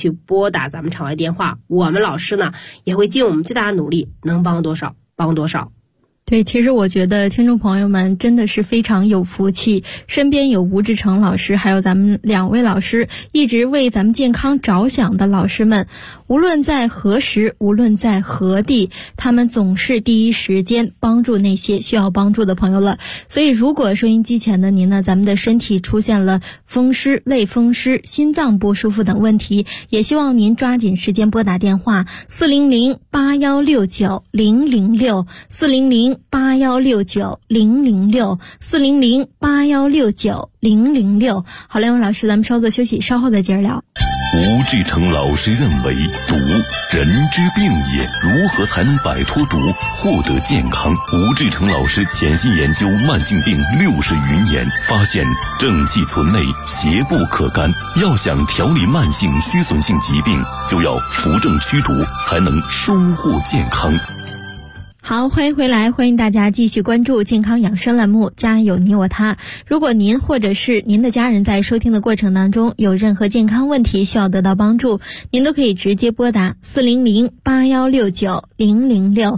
去拨打咱们场外电话，我们老师呢也会尽我们最大的努力，能帮多少帮多少。 对，其实我觉得听众朋友们真的是非常有福气，身边有吴志成老师还有咱们2位老师，一直为咱们健康着想的老师们，无论在何时，无论在何地，他们总是第一时间帮助那些需要帮助的朋友了。所以如果收音机前的您呢，咱们的身体出现了风湿、类风湿、心脏不舒服等问题，也希望您抓紧时间拨打电话400-8169-006 400-8169-006 400-8169-006。好，两位老师，咱们稍作休息，稍后再接着聊。 吴志成老师认为，毒人之病也，如何才能摆脱毒，获得健康？吴志成老师潜心研究慢性病60余年，发现正气存内，邪不可干。要想调理慢性虚损性疾病，就要扶正驱毒，才能收获健康。 好，欢迎回来，欢迎大家继续关注健康养生栏目，家有你我他。如果您或者是您的家人在收听的过程当中有任何健康问题需要得到帮助，您都可以直接拨打400-8169-006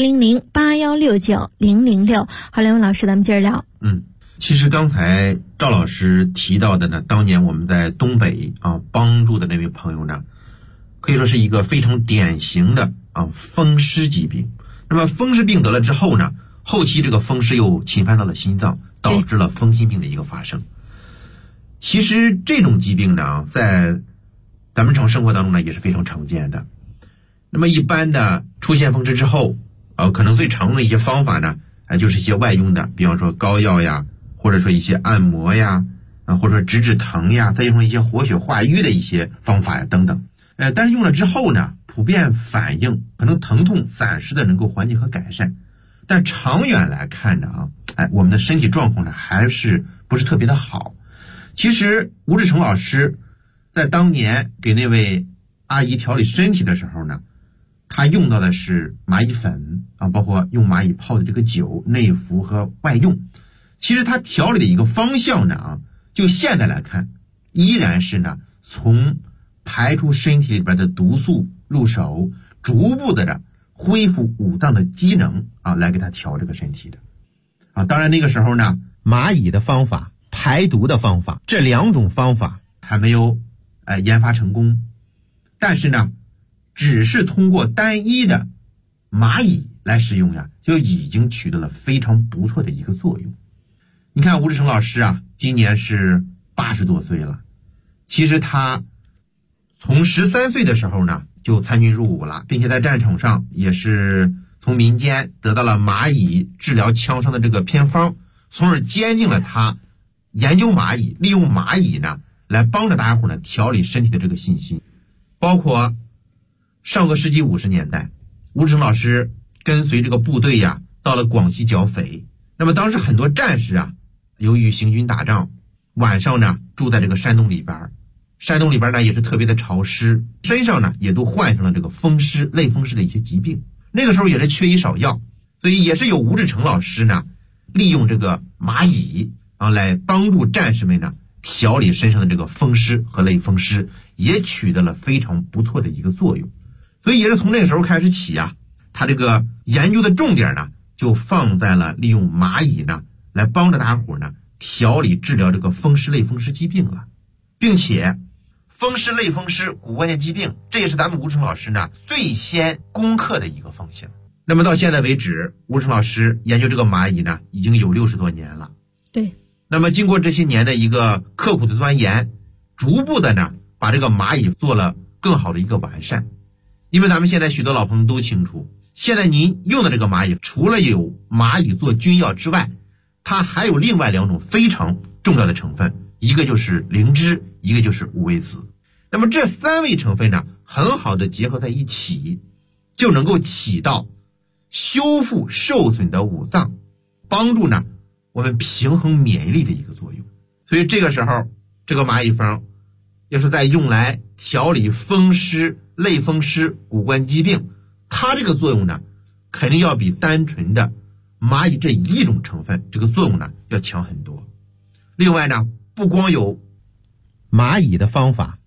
400-8169-006。好，两位老师，咱们接着聊。 其实刚才赵老师提到的呢，当年我们在东北帮助的那位朋友呢，可以说是一个非常典型的风湿疾病。那么风湿病得了之后呢，后期这个风湿又侵犯到了心脏，导致了风心病的一个发生。其实这种疾病呢，在咱们日常生活当中呢也是非常常见的。那么一般的出现风湿之后可能最常用的一些方法呢就是一些外用的，比方说膏药呀，或者说一些按摩呀或者说止疼呀，再用上一些活血化瘀的一些方法呀等等。但是用了之后呢，普遍反应可能疼痛暂时的能够缓解和改善，但长远来看呢我们的身体状况呢还是不是特别的好。其实吴志成老师在当年给那位阿姨调理身体的时候呢，他用到的是蚂蚁粉包括用蚂蚁泡的这个酒，内服和外用。其实他调理的一个方向呢就现在来看，依然是呢从排出身体里边的毒素入手，逐步的恢复五脏的机能来给他调这个身体的当然那个时候呢，蚂蚁的方法、排毒的方法，这2种方法还没有研发成功，但是呢只是通过单一的蚂蚁来使用就已经取得了非常不错的一个作用。你看吴志成老师今年是80多岁了，其实他从13岁的时候呢就参军入伍了，并且在战场上也是从民间得到了蚂蚁治疗枪伤的这个偏方，从而坚定了他研究蚂蚁，利用蚂蚁呢来帮着大家伙呢调理身体的这个信心。包括上个世纪50年代，吴志成老师跟随这个部队到了广西剿匪。那么当时很多战士由于行军打仗，晚上呢住在这个山洞里边，山洞里边呢也是特别的潮湿，身上呢也都患上了这个风湿、类风湿的一些疾病。那个时候也是缺医少药，所以也是有吴志成老师呢利用这个蚂蚁来帮助战士们呢调理身上的这个风湿和类风湿，也取得了非常不错的一个作用。所以也是从那个时候开始起他这个研究的重点呢就放在了利用蚂蚁呢来帮着大家伙呢调理治疗这个风湿类风湿疾病了。并且风湿类风湿骨关节疾病，这也是咱们吴志成老师呢最先攻克的一个方向。那么到现在为止，吴志成老师研究这个蚂蚁呢已经有60多年了。 对， 那么经过这些年的一个刻苦的钻研，逐步的呢把这个蚂蚁做了更好的一个完善。因为咱们现在许多老朋友都清楚，现在您用的这个蚂蚁除了有蚂蚁做菌药之外，它还有另外2种非常重要的成分，一个就是灵芝，一个就是五味子。那么这3味成分呢很好的结合在一起，就能够起到修复受损的五脏，帮助呢我们平衡免疫力的一个作用。所以这个时候这个蚂蚁方要是再用来调理风湿、类风湿、骨关疾病，它这个作用呢肯定要比单纯的蚂蚁这一种成分这个作用呢要强很多。另外呢，不光有蚂蚁的方法，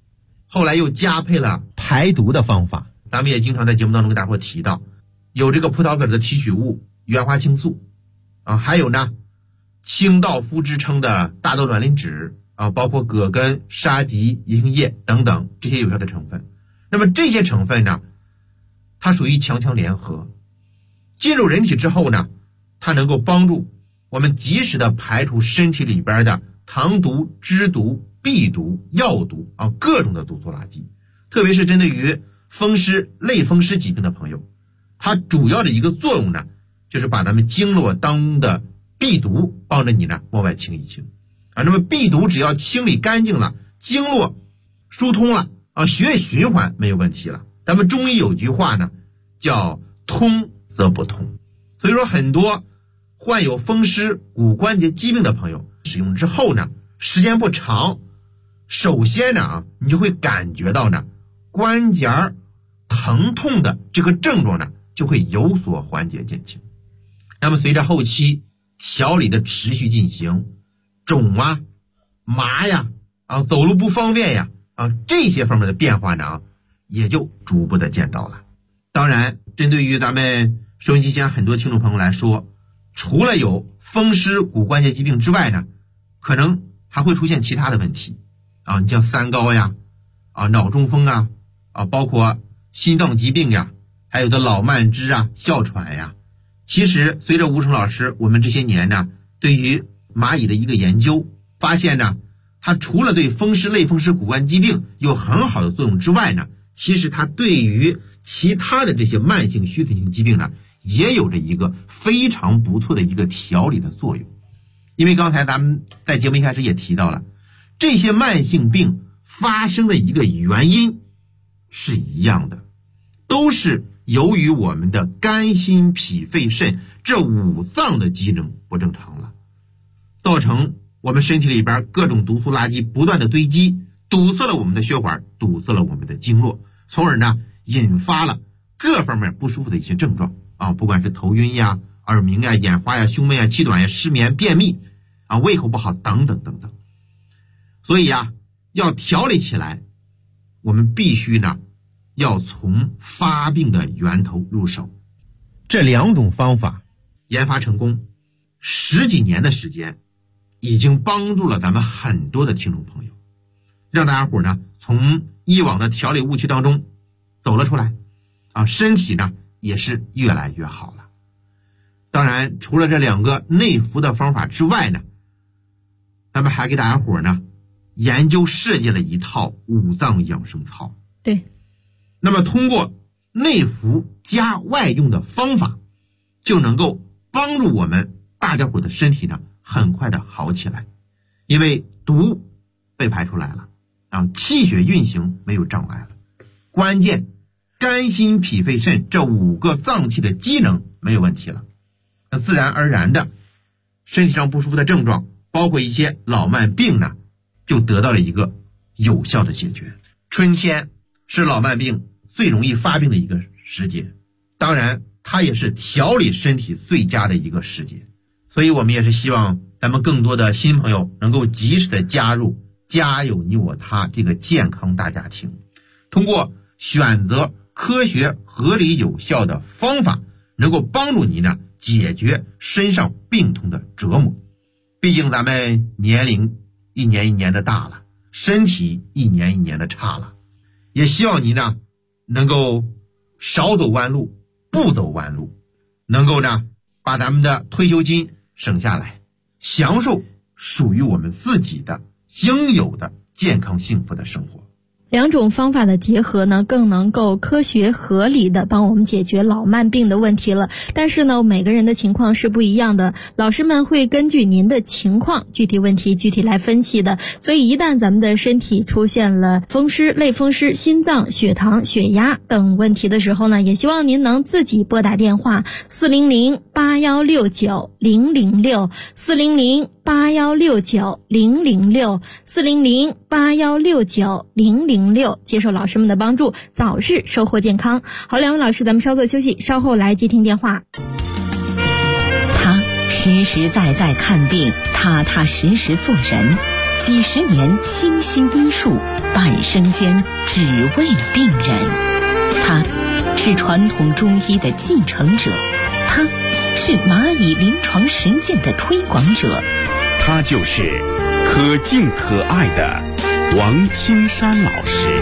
后来又加配了排毒的方法。咱们也经常在节目当中给大伙提到，有这个葡萄籽的提取物原花青素还有呢清道夫之称的大豆卵磷脂包括葛根、沙棘、银杏叶等等这些有效的成分。那么这些成分呢，它属于强强联合，进入人体之后呢，它能够帮助我们及时的排除身体里边的糖毒、脂毒、壁毒、药毒各种的毒素垃圾。特别是针对于风湿、类风湿疾病的朋友，它主要的一个作用呢，就是把咱们经络当中的壁毒帮着你呢往外清一清那么壁毒只要清理干净了，经络疏通了血液循环没有问题了。咱们中医有句话呢，叫通则不通。所以说很多患有风湿骨关节疾病的朋友使用之后呢，时间不长，首先呢你就会感觉到呢关节疼痛的这个症状呢就会有所缓解减轻。那么随着后期调理的持续进行，肿麻呀走路不方便呀这些方面的变化呢也就逐步的见到了。当然针对于咱们收音机前很多听众朋友来说，除了有风湿骨关节疾病之外呢，可能还会出现其他的问题你像三高呀脑中风包括心脏疾病呀，还有的老慢支哮喘呀。其实随着吴成老师我们这些年呢对于蚂蚁的一个研究，发现呢它除了对风湿、类风湿骨关节疾病有很好的作用之外呢，其实它对于其他的这些慢性虚损性疾病呢也有着一个非常不错的一个调理的作用。因为刚才咱们在节目一开始也提到了，这些慢性病发生的一个原因是一样的，都是由于我们的肝、心、脾、肺、肾这五脏的机能不正常了，造成我们身体里边各种毒素垃圾不断的堆积，堵塞了我们的血管，堵塞了我们的经络，从而呢引发了各方面不舒服的一些症状不管是头晕呀、耳鸣呀、眼花呀、胸闷呀、气短呀、失眠、便秘胃口不好等等等等。所以要调理起来，我们必须呢要从发病的源头入手。这两种方法研发成功10几年的时间，已经帮助了咱们很多的听众朋友，让大家伙呢从以往的调理误区当中走了出来身体呢也是越来越好了。当然除了这两个内服的方法之外呢，咱们还给大家伙呢研究设计了一套五脏养生操。 对， 那么通过内服加外用的方法，就能够帮助我们大家伙的身体呢很快的好起来。因为毒被排出来了气血运行没有障碍了，关键肝、心、脾、肺、肾这5个脏器的机能没有问题了，那自然而然的身体上不舒服的症状，包括一些老慢病呢就得到了一个有效的解决。春天是老慢病最容易发病的一个时节，当然它也是调理身体最佳的一个时节。所以我们也是希望咱们更多的新朋友能够及时的加入家有你我他这个健康大家庭，通过选择科学合理有效的方法，能够帮助你呢解决身上病痛的折磨。毕竟咱们年龄一年一年的大了，身体一年一年的差了，也希望你呢能够少走弯路，不走弯路，能够呢把咱们的退休金省下来，享受属于我们自己的应有的健康幸福的生活。 两种方法的结合呢，更能够科学合理的帮我们解决老慢病的问题了。但是呢，每个人的情况是不一样的，老师们会根据您的情况、具体问题具体来分析的。所以一旦咱们的身体出现了风湿、类风湿、心脏、血糖、血压等问题的时候呢，也希望您能自己拨打电话400-8169-006 400-8169-006 400-8169-006，接受老师们的帮助，早日收获健康。好，两位老师，咱们稍作休息，稍后来接听电话。 他实实在在看病，踏踏实实做人， 几十年倾心医术，半生间只为病人。他是传统中医的继承者，他是蚂蚁临床实践的推广者， 他就是可敬可爱的王青山老师。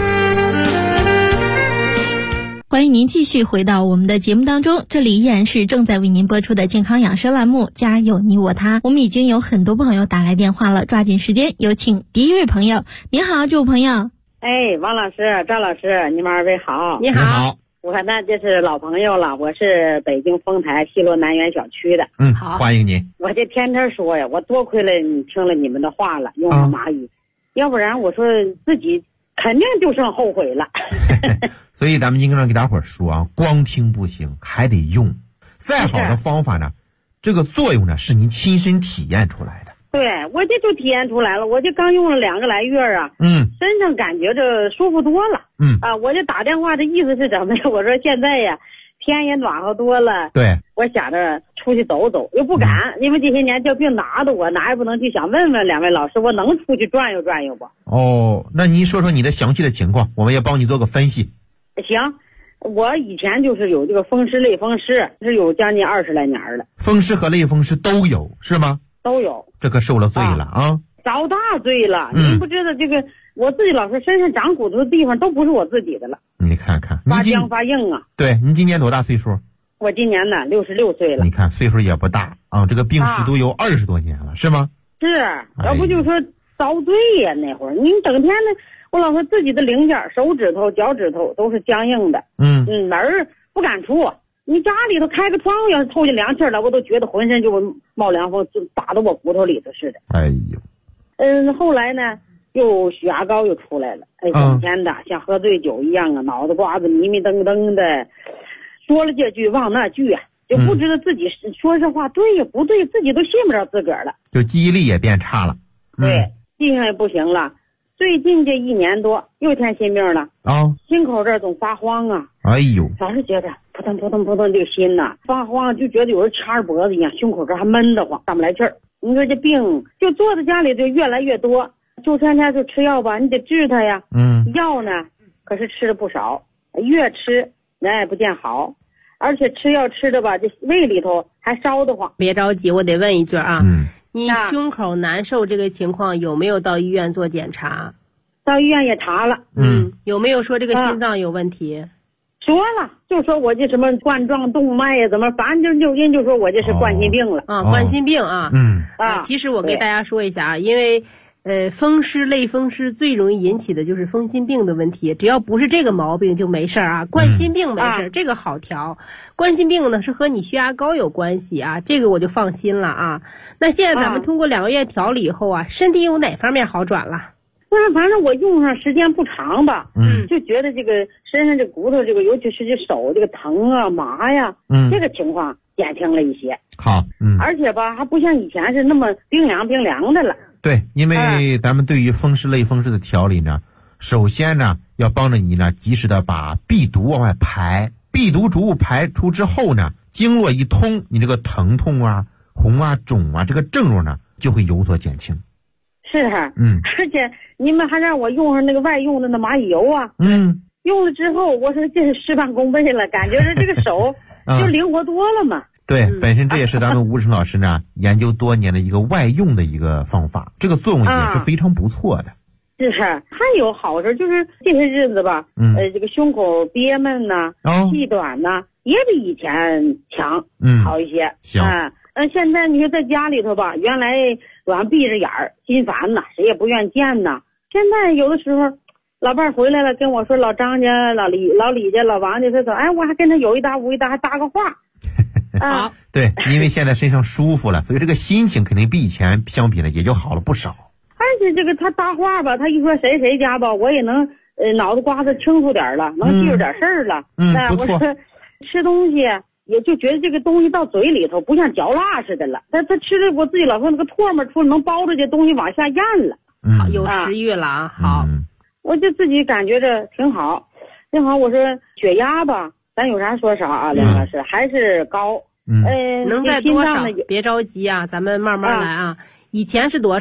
欢迎您继续回到我们的节目当中，这里依然是正在为您播出的健康养生栏目家有你我他。我们已经有很多朋友打来电话了，抓紧时间有请第一位朋友。您好，这位朋友。 王老师、赵老师，你们二位好。 你好。 我那这是老朋友了，我是北京丰台西罗南园小区的。 好， 欢迎您。 我这天天说呀，我多亏了你听了你们的话了，用了蚂蚁，要不然我说自己肯定就剩后悔了。 所以咱们应该给大伙儿说啊，光听不行，还得用。再好的方法呢，这个作用呢是您亲身体验出来的。 对，我这就体验出来了，我这刚用了2个来月啊，身上感觉着舒服多了。我这打电话的意思是怎么的？我说现在呀，天也暖和多了。 对， 我想着出去走走，又不敢，因为这些年这病拿的我哪也不能去，想问问两位老师，我能出去转悠转悠不？ 哦，那您说说你的详细的情况，我们也帮你做个分析。 行，我以前就是有这个风湿类风湿，是有将近20来年了。 风湿和类风湿都有是吗？ 都有。 这可受了罪了啊！ 遭大罪了。您不知道这个，我自己老说身上长骨头的地方都不是我自己的了。 你看看， 发僵发硬啊！ 对，您今年多大岁数？ 我今年呢66岁了。 你看岁数也不大啊，这个病史都有20多年了，是吗？ 是，要不就说遭罪呀。那会儿您整天的，我老说自己的零件，手指头、脚趾头都是僵硬的。门儿不敢出。你家里头开个窗户，要是透进凉气了，我都觉得浑身就冒凉风，就打到我骨头里头似的。 哎呦， 后来呢，又血压高又出来了，整天的像喝醉酒一样啊，脑袋瓜子迷迷瞪瞪的，说了这句忘那句啊，就不知道自己说这话对呀不对，自己都信不着自个儿了， 就记忆力也变差了。 对，记性也不行了。最近这1年多又添新病了心口这儿总发慌啊。 哎呦， 老是觉得扑腾扑腾扑腾这个心呐发慌，就觉得有人掐着脖子一样，胸口这还闷得慌，上不来气儿。你说这病就坐在家里就越来越多，就天天就吃药吧，你得治它呀。药呢可是吃了不少，越吃人也不见好，而且吃药吃的吧，这胃里头还烧得慌。 别着急，我得问一句啊。你胸口难受这个情况有没有到医院做检查？ 到医院也查了。 有没有说这个心脏有问题？ 说了，就说我这什么冠状动脉呀，怎么反正就说我这是冠心病了。 冠心病啊。其实我给大家说一下啊，因为风湿类风湿最容易引起的就是风心病的问题，只要不是这个毛病就没事啊。冠心病没事，这个好调。冠心病呢是和你血压高有关系啊，这个我就放心了啊。那现在咱们通过2个月调理以后啊，身体有哪方面好转了？ 那反正我用上时间不长吧，就觉得这个身上这骨头这个，尤其是这手这个疼啊麻呀，这个情况减轻了一些。 好， 而且吧还不像以前是那么冰凉的了。 对，因为咱们对于风湿类风湿的调理呢，首先呢要帮着你呢及时的把避毒往外排，避毒逐步排出之后呢，经络一通，你这个疼痛啊、红啊、肿啊这个症状呢就会有所减轻。 是，而且你们还让我用上那个外用的那蚂蚁油啊，用了之后，我说这是事半功倍了，感觉是这个手就灵活多了嘛。 对，本身这也是咱们吴成老师呢研究多年的一个外用的一个方法，这个作用也是非常不错的。 是，还有好处就是这些日子吧，这个胸口憋闷呐、气短呐，也比以前强，好一些。 行。 现在你说在家里头吧，原来软闭着眼儿，心烦呐，谁也不愿见呐。现在有的时候，老伴儿回来了跟我说，老张家、老李家、老王家，他说，我还跟他有一搭无一搭，还搭个话。 对，因为现在身上舒服了，所以这个心情肯定比以前相比呢也就好了不少。 而且这个他搭话吧，他一说谁家吧，我也能脑子瓜子清楚点了，能记住点事儿了。 不错。 我说吃东西。也就觉得这个东西到嘴里头不像嚼蜡似的了，他吃的我自己老说那个唾沫出来能包着这东西往下咽了， 好有食欲了啊。好， 我就自己感觉着挺好。我说血压吧，咱有啥说啥啊，梁老师还是高。 能在多少？别着急啊，咱们慢慢来啊。以前是多少？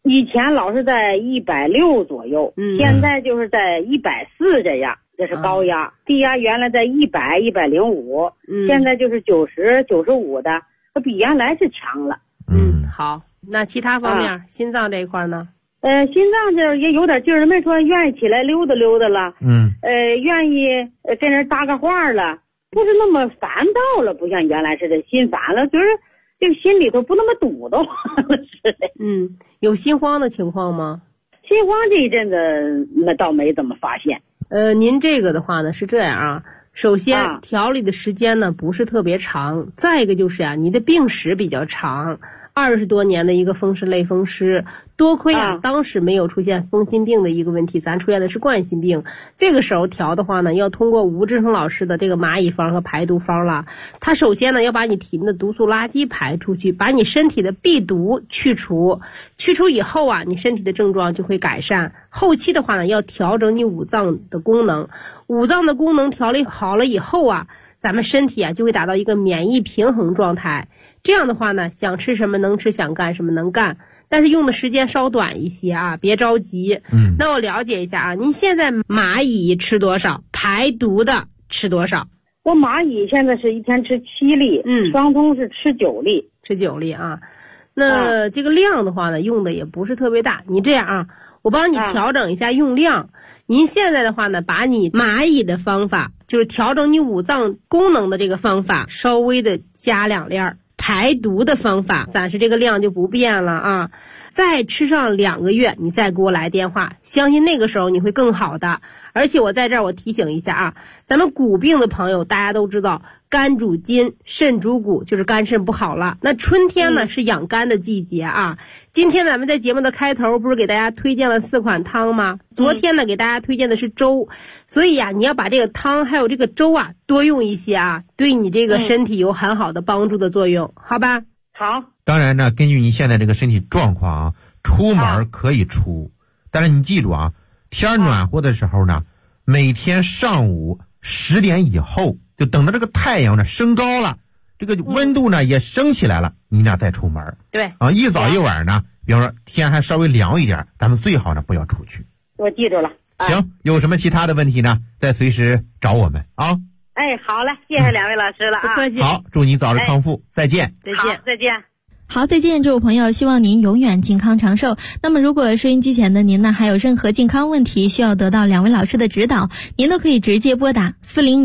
以前老是在160左右，现在就是在140这样，这是高压。低压原来在100、105，现在就是90、95的，它比原来是强了。 好，那其他方面，心脏这一块呢？ 心脏这也有点劲儿，没说愿意起来溜达溜达了，愿意跟人搭个话了，不是那么烦躁了，不像原来似的心烦了，就是这个心里头不那么堵得慌了似的。 有心慌的情况吗？ 心慌这一阵子那倒没怎么发现。 您这个的话呢是这样啊，首先调理的时间呢不是特别长，再一个就是你的病史比较长，20多年的一个风湿类风湿，多亏当时没有出现风心病的一个问题，咱出现的是冠心病。这个时候调的话呢，要通过吴志成老师的这个蚂蚁方和排毒方了。他首先呢要把你体内的毒素垃圾排出去，把你身体的避毒去除以后你身体的症状就会改善。后期的话呢，要调整你五脏的功能，五脏的功能调理好了以后咱们身体就会达到一个免疫平衡状态。这样的话呢，想吃什么能吃，想干什么能干，但是用的时间稍短一些别着急。那我了解一下您现在蚂蚁吃多少，排毒的吃多少？ 我蚂蚁现在是一天吃7粒，双通是吃9粒， 吃9粒那这个量的话呢，用的也不是特别大。你这样我帮你调整一下用量。您现在的话呢，把你蚂蚁的方法，就是调整你五脏功能的这个方法，稍微的加2粒。排毒的方法暂时这个量就不变了再吃上2个月，你再给我来电话，相信那个时候你会更好的。而且我在这儿我提醒一下咱们骨病的朋友大家都知道，肝主筋，肾主骨，就是肝肾不好了。那春天呢是养肝的季节今天咱们在节目的开头不是给大家推荐了4款汤吗？昨天呢给大家推荐的是粥，所以你要把这个汤还有这个粥多用一些对你这个身体有很好的帮助的作用，好吧？ 好。 当然呢，根据你现在这个身体状况出门可以出，但是你记住天暖和的时候呢，每天上午10点以后，就等到这个太阳呢升高了，这个温度呢也升起来了，你俩再出门。 对一早一晚呢，比方说天还稍微凉一点，咱们最好呢不要出去。 我记住了。 行，有什么其他的问题呢，再随时找我们好嘞，谢谢2位老师了不客气。 好，祝你早日康复，再见。 再见。 再见。 好，再见，这位朋友，希望您永远健康长寿。那么如果收音机前的您呢，还有任何健康问题需要得到2位老师的指导，您都可以直接拨打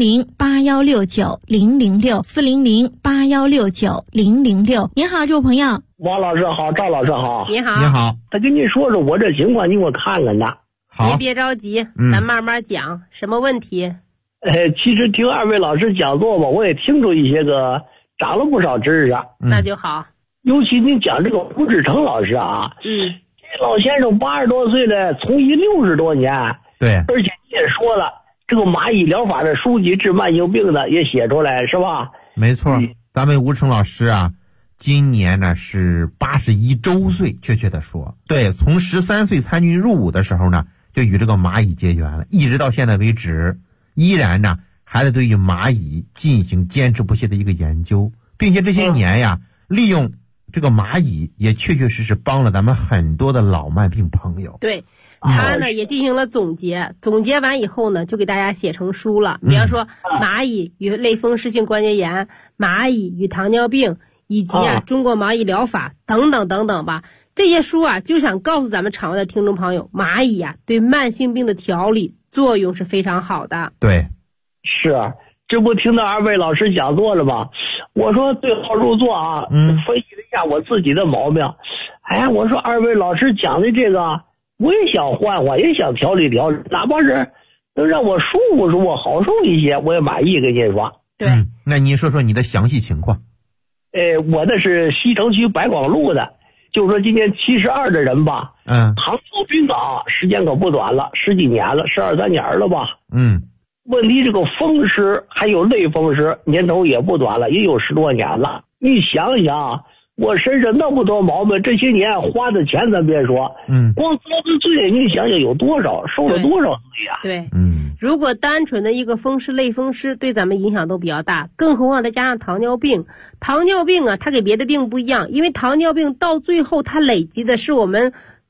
400-8169-006，400-8169-006。您好，这位朋友。 王老师好，赵老师好。 你好。 你好。 他跟您说说我这情况，你给我看看呢。 好。 您别着急，咱慢慢讲，什么问题？ 其实听2位老师讲座吧，我也听出一些个长了不少知识那就好。 尤其您讲这个吴志成老师这老先生80多岁了，从医60多年。 对。 而且你也说了，这个蚂蚁疗法的书籍治慢性病的也写出来，是吧？ 没错。咱们吴志成老师今年呢是81周岁，确切的说，对，从13岁参军入伍的时候呢，就与这个蚂蚁结缘了，一直到现在为止，依然呢还在对于蚂蚁进行坚持不懈的一个研究，并且这些年利用这个蚂蚁也确确实实帮了咱们很多的老慢病朋友。 对，他呢也进行了总结，总结完以后呢就给大家写成书了。比方说蚂蚁与类风湿性关节炎，蚂蚁与糖尿病，以及中国蚂蚁疗法等等等等吧。这些书就想告诉咱们场外的听众朋友，蚂蚁对慢性病的调理作用是非常好的。 对， 是。这不听到2位老师讲座了吗？我说对号入座分析了一下我自己的毛病。我说2位老师讲的这个，我也想换换，也想调理调理，哪怕是能让我舒服舒服，好受一些，我也满意。跟您说， 对。 那您说说你的详细情况。 我的是西城区白广路的，就说今年72的人吧。糖尿病时间可不短了，10几年了，12、13年了吧。问题这个风湿还有类风湿年头也不短了，也有10多年了。你想想，我身上那么多毛病，这些年花的钱咱别说，光遭的罪，你想想有多少，受了多少罪对，如果单纯的一个风湿类风湿对咱们影响都比较大，更何况再加上糖尿病。糖尿病它给别的病不一样，因为糖尿病到最后它累积的是我们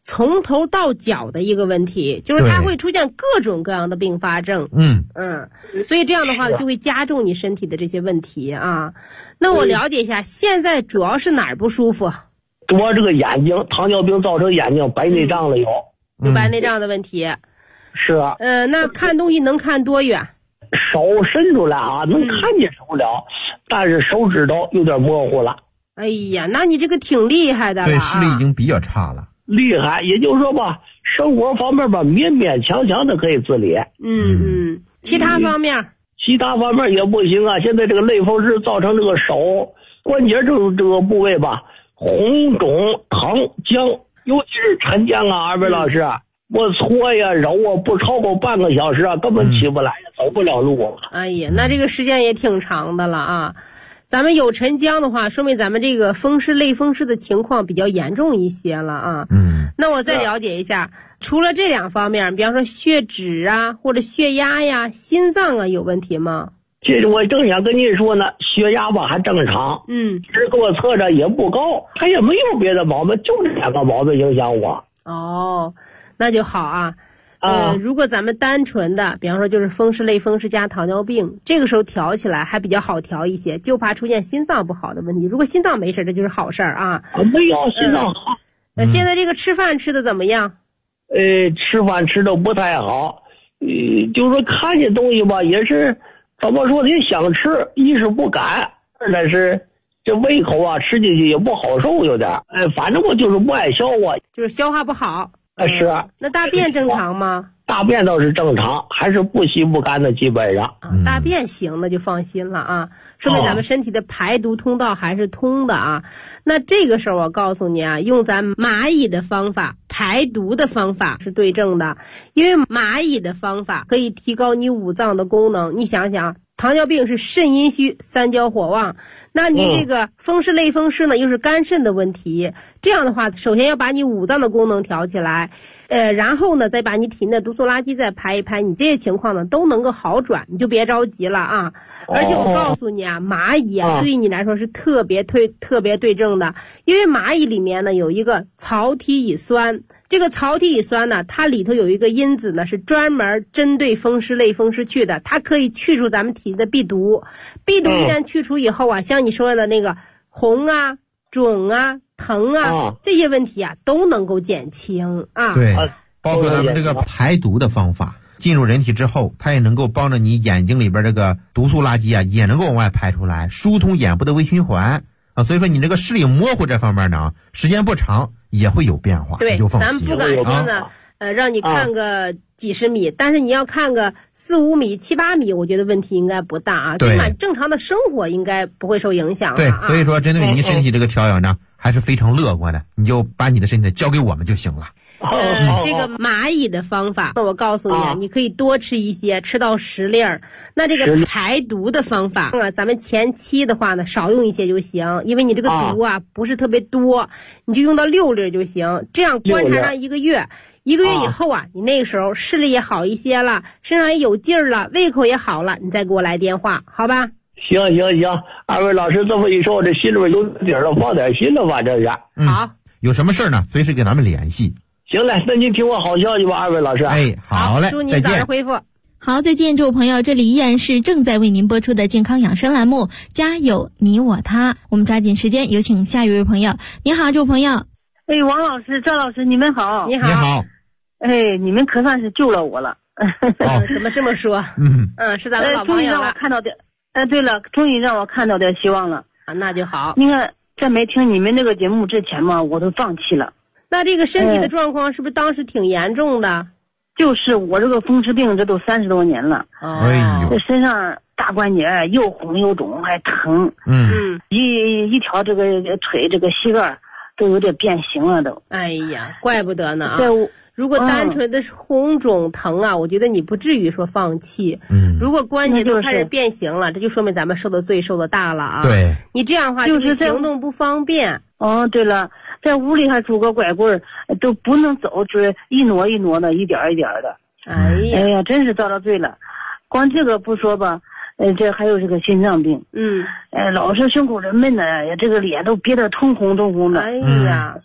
从头到脚的一个问题，就是它会出现各种各样的并发症。所以这样的话就会加重你身体的这些问题啊。那我了解一下，现在主要是哪儿不舒服？ 主要这个眼睛，糖尿病造成眼睛白内障了有白内障的问题。 是啊。 那看东西能看多远？ 手伸出来啊，能看见手了，但是手指头有点模糊了。 哎呀，那你这个挺厉害的了。 对，视力已经比较差了。 厉害，也就是说吧，生活方面吧，勉勉强强的可以自理。 其他方面？ 其他方面也不行啊。现在这个类风湿造成这个手关节这个部位吧，红肿疼僵，尤其是晨间啊，二位老师，我搓呀揉啊，不超过半个小时啊，根本起不来，走不了路。 哎呀，那这个时间也挺长的了啊。咱们有晨僵的话，说明咱们这个风湿类风湿的情况比较严重一些了啊。那我再了解一下，除了这2方面，比方说血脂啊，或者血压呀、心脏啊，有问题吗？ 这是我正想跟您说呢，血压吧还正常，只给我测着也不高，他也没有别的毛病，就这2个毛病影响我。 哦，那就好啊。如果咱们单纯的，比方说就是风湿类风湿加糖尿病，这个时候调起来还比较好调一些，就怕出现心脏不好的问题。如果心脏没事，这就是好事啊。 没有心脏好。 现在这个吃饭吃的怎么样？ 吃饭吃的不太好，就是说看见东西吧，也是怎么说也想吃，一是不敢，二来是这胃口啊吃进去也不好受，有点反正我就是不爱消化， 就是消化不好。 是。 那大便正常吗？ 大便倒是正常，还是不稀不干的，基本上。 大便行，那就放心了啊，说明咱们身体的排毒通道还是通的啊。那这个时候我告诉你啊，用咱蚂蚁的方法，排毒的方法是对症的，因为蚂蚁的方法可以提高你五脏的功能。你想想，糖尿病是肾阴虚，三焦火旺，那你这个风湿类风湿呢，又是肝肾的问题。这样的话，首先要把你五脏的功能调起来，然后呢，再把你体内的毒素垃圾再排一排，你这些情况呢都能够好转，你就别着急了啊。而且我告诉你啊，蚂蚁啊，对于你来说是特别对症的，因为蚂蚁里面呢有一个草体乙酸。这个草体乙酸呢，它里头有一个因子呢，是专门针对风湿类风湿去的，它可以去除咱们体内的避毒。避毒一旦去除以后啊，像你说的那个红啊、肿啊、疼啊这些问题啊，都能够减轻啊。 对，包括咱们这个排毒的方法，进入人体之后，它也能够帮着你眼睛里边这个毒素垃圾啊，也能够往外排出来，疏通眼部的微循环啊。所以说你这个视力模糊这方面呢，时间不长也会有变化。 对，咱们不敢说呢，让你看个几十米，但是你要看个4、5米、7、8米，我觉得问题应该不大啊。最起码正常的生活应该不会受影响了。 对，所以说针对你身体这个调养呢，还是非常乐观的，你就把你的身体交给我们就行了。 这个蚂蚁的方法，那我告诉你啊，你可以多吃一些，吃到10粒儿。那这个排毒的方法咱们前期的话呢，少用一些就行，因为你这个毒啊不是特别多，你就用到6粒就行。这样观察上1个月，1个月以后啊，你那个时候视力也好一些了，身上也有劲儿了，胃口也好了，你再给我来电话，好吧？ 行，二位老师这么一说，我这心里边有底了，放点心了吧，这是。 好， 有什么事呢，随时给咱们联系。 行嘞，那您听我好消息吧，二位老师。 好嘞， 祝您早日恢复。 好，再见，诸位朋友，这里依然是正在为您播出的健康养生栏目，家有你我他。我们抓紧时间，有请下一位朋友。你好，这位朋友。 王老师、赵老师，你们好。 你好。 你好。 你们可算是救了我了。 怎么这么说？是咱们老朋友了。 终于让我看到点，对了，终于让我看到点希望了。 那就好。 你看，在没听你们那个节目之前嘛，我都放弃了。 那这个身体的状况是不是当时挺严重的？ 就是我这个风湿病，这都30多年了。这身上大关节又红又肿还疼。一条这个腿这个膝盖都有点变形了都。 哎呀，怪不得呢啊！如果单纯的是红肿疼啊，我觉得你不至于说放弃。如果关节都开始变形了，这就说明咱们受的罪受的大了啊。 对， 你这样的话就是行动不方便。 对了，在屋里还拄个拐棍都不能走，就是一挪一挪的，一点一点的。哎呀，真是遭到罪了。光这个不说吧，这还有这个心脏病。老是胸口这闷的，这个脸都憋得通红的。哎呀。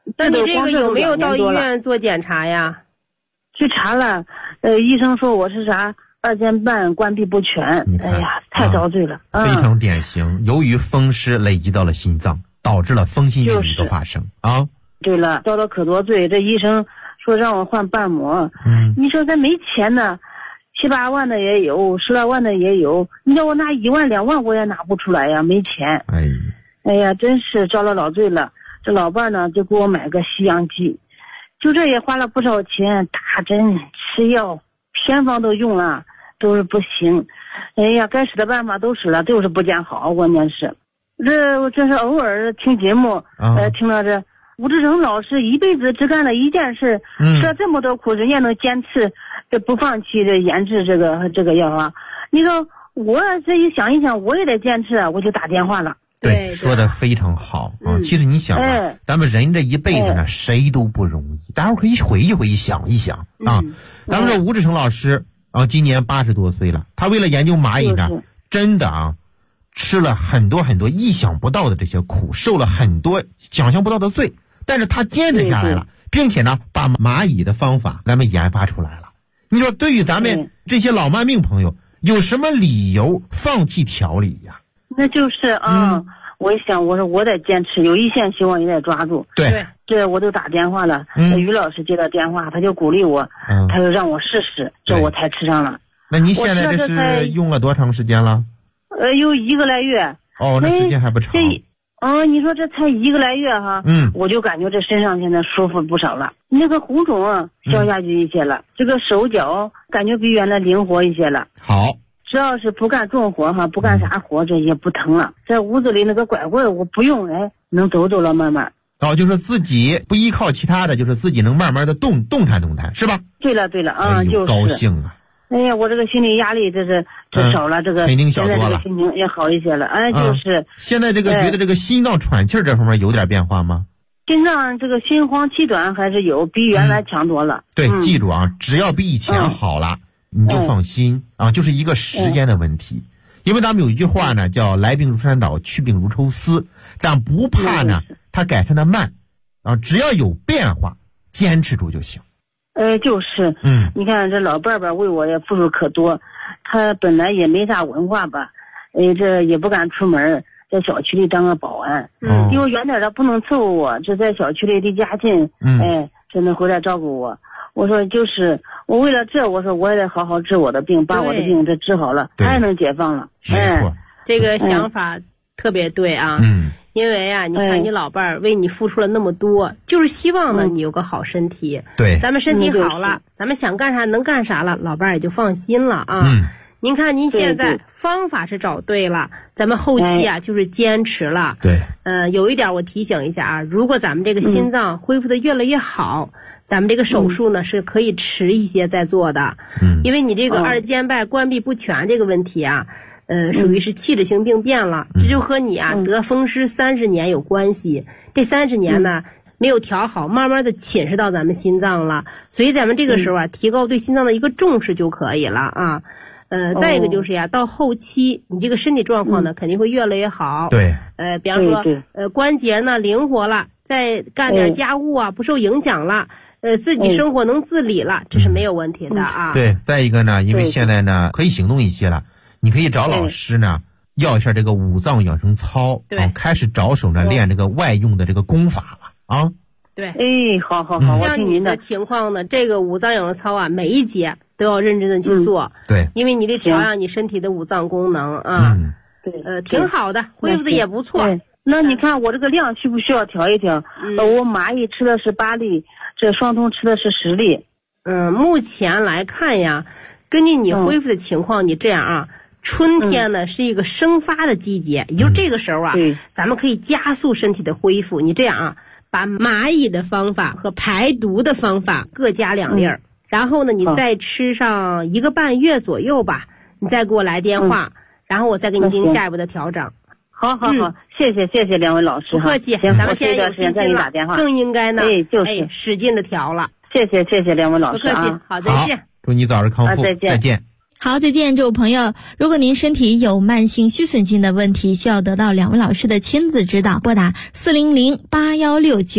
那你这个有没有到医院做检查呀？ 去查了，医生说我是啥2尖瓣关闭不全。哎呀，太遭罪了。 非常典型，由于风湿累积到了心脏，导致了风心病的一个发生啊。 对了，遭了可多罪。这医生说让我换瓣膜，你说咱没钱呢，7、8万的也有，10来万的也有，你叫我拿1万2万我也拿不出来呀，没钱。哎呀，真是遭了老罪了。这老伴呢就给我买个吸氧机，就这也花了不少钱，打针吃药偏方都用了，都是不行。哎呀，该使的办法都使了，就是不见好。关键是这是偶尔听节目，听到这吴志成老师一辈子只干了一件事，吃了这么多苦，人家能坚持这不放弃这研制这个药啊。你说我这一想一想，我也得坚持，我就打电话了。 对，说的非常好啊！其实你想啊，咱们人这一辈子呢，谁都不容易。大家可以回忆想一想啊。咱们说吴志成老师啊，今年80多岁了，他为了研究蚂蚁呢，真的啊，吃了很多意想不到的这些苦，受了很多想象不到的罪，但是他坚持下来了，并且呢，把蚂蚁的方法咱们研发出来了。你说，对于咱们这些老慢病朋友，有什么理由放弃调理呀？ 那就是我一想，我说我得坚持，有一线希望也得抓住。 对， 这我就打电话了。于老师接到电话，他就鼓励我，他就让我试试，这我才吃上了。 那您现在这是用了多长时间了？ 有1个来月。 那时间还不长。 你说这才1个来月哈，我就感觉这身上现在舒服不少了，那个红肿消下去一些了，这个手脚感觉比原来灵活一些了。 好。 只要是不干重活不干啥活，这也不疼了。在屋子里那个拐棍我不用，能走了慢慢。 就是自己不依靠其他的，就是自己能慢慢的动弹，是吧？ 对了就是高兴啊！ 哎呀，我这个心理压力这少了，这个肯定小多了， 心情也好一些了。就是现在这个觉得这个心脏喘气这方面有点变化吗？ 心脏这个心慌气短还是有，比原来强多了。 对，记住啊，只要比以前好了。你就放心就是一个时间的问题。因为咱们有一句话呢，叫来病如山倒，去病如抽丝，但不怕呢它改善的慢只要有变化，坚持住就行。 就是你看这老伴为我也付出可多，他本来也没啥文化吧，这也不敢出门，在小区里当个保安，离我远点的不能凑合我，这在小区里离家近，才能回来照顾我。我说就是我为了我说我也得好好治我的病，把我的病这治好了，他也能解放了。 这个想法特别对啊。因为你看你老伴儿为你付出了那么多，就是希望呢你有个好身体。 对， 咱们身体好了，咱们想干啥能干啥了，老伴儿也就放心了啊。您看您现在方法是找对了，咱们后期就是坚持了。 对， 有一点我提醒一下啊，如果咱们这个心脏恢复的越来越好，咱们这个手术呢是可以迟一些再做的。因为你这个2尖瓣关闭不全这个问题属于是器质性病变了，这就和你得风湿30年有关系。这30年呢没有调好，慢慢的侵蚀到咱们心脏了，所以咱们这个时候提高对心脏的一个重视就可以了啊。再一个就是到后期你这个身体状况呢肯定会越来越好。 对， 比方说关节呢灵活了，再干点家务不受影响了，自己生活能自理了，这是没有问题的啊。 对，再一个呢，因为现在呢可以行动一些了，你可以找老师呢要一下这个五脏养生操，开始着手呢练这个外用的这个功法了对， 好， 像你的情况呢，这个五脏养生操每一节都要认真的去做。 对， 因为你得调养你身体的五脏功能对， 挺好的，恢复的也不错。 那你看我这个量需不需要调一调？我蚂蚁吃的是8粒，这双通吃的是10粒。 目前来看呀，根据你恢复的情况，你这样春天呢是一个生发的季节，也就这个时候咱们可以加速身体的恢复。你这样把蚂蚁的方法和排毒的方法各加2粒儿，然后呢你再吃上1个半月左右吧，你再给我来电话，然后我再给你进行下一步的调整。 好，谢谢两位老师。 不客气，咱们现在有信心了，更应该呢使劲的调了。 谢谢两位老师。 不客气，好，再见。 祝你早日康复，再见。 好，再见，这位朋友。如果您身体有慢性虚损性的问题，需要得到2位老师的亲自指导，拨打400-8169。